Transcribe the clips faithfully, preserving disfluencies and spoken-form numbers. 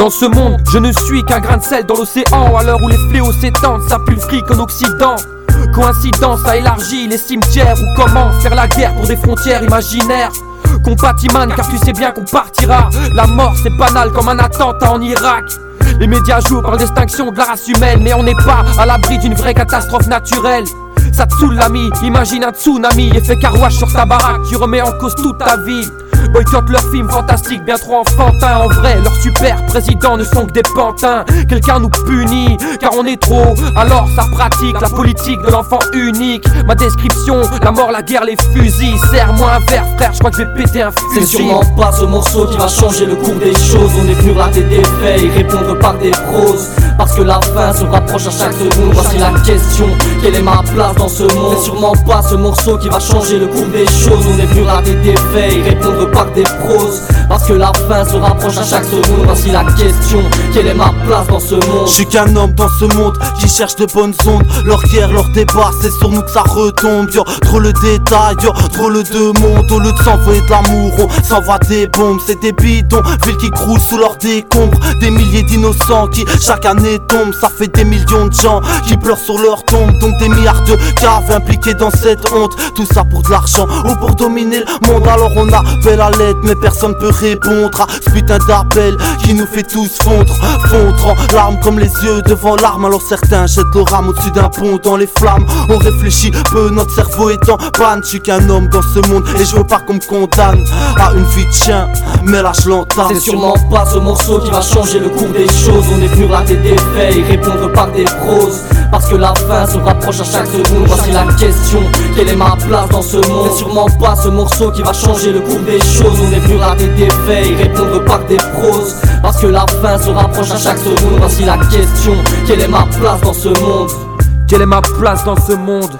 Dans ce monde, je ne suis qu'un grain de sel dans l'océan. À l'heure où les fléaux s'étendent, ça pue le fric en Occident. Coïncidence a élargi les cimetières. Ou comment faire la guerre pour des frontières imaginaires. Compatiman, car tu sais bien qu'on partira. La mort c'est banal comme un attentat en Irak. Les médias jouent par l'extinction de la race humaine, mais on n'est pas à l'abri d'une vraie catastrophe naturelle. Ça te saoule l'ami, imagine un tsunami. Effet carouage sur ta baraque, tu remets en cause toute ta vie. Boycott leurs films fantastiques, bien trop enfantins. En vrai, leurs super présidents ne sont que des pantins. Quelqu'un nous punit, car on est trop. Alors ça pratique la politique de l'enfant unique. Ma description, la mort, la guerre, les fusils. Serre-moi un verre frère, je crois que je vais péter un fusil. C'est sûrement pas ce morceau qui va changer le cours des choses. On est venu rater des faits et répondre par des proses. Parce que la fin se rapproche à chaque seconde. Voici la question, quelle est ma place dans ce monde? C'est sûrement pas ce morceau qui va changer le cours des choses. On est venu rater des faits et répondre par des proses. Parce que la fin se rapproche à chaque seconde. Voici la question, quelle est ma place dans ce monde? Je suis qu'un homme dans ce monde qui cherche de bonnes ondes. Leur guerre, leur débat, c'est sur nous que ça retombe. Yo, trop le détail, yo, trop le de monde. Au lieu de s'envoyer de l'amour, on s'envoie des bombes. C'est des bidons, villes qui croulent sous leurs décombres. Des milliers d'innocents qui chaque année tombent. Ça fait des millions de gens qui pleurent sur leur tombe. Donc des milliards de caves impliqués dans cette honte. Tout ça pour de l'argent ou pour dominer le monde. Alors on appelle à l'aide mais personne peut répondre à ce putain d'appel qui nous fait tous fondre. Fondre en larmes comme les yeux devant l'arme. Alors certains jettent le rame au-dessus d'un pont dans les flammes. On réfléchit peu, notre cerveau est en panne. Je suis qu'un homme dans ce monde et je veux pas qu'on me condamne à une vie de chien, mais là je l'entame. C'est sûrement pas ce morceau qui va changer le cours des choses. On est venu rater des faits et répondre par des proses. Parce que la fin se rapproche à chaque seconde. Voici la question, quelle est ma place dans ce monde? C'est sûrement pas ce morceau qui va changer le cours des choses. On est venu rater des faits et répondre par des proses. Parce que la fin se rapproche à chaque seconde. Voici la question, quelle est ma place dans ce monde? Quelle est ma place dans ce monde?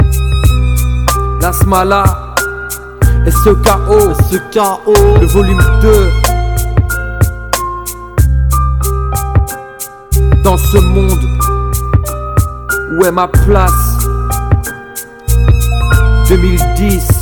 La Smala, S K O, S K O, le volume deux. Dans ce monde, où est ma place? deux mille dix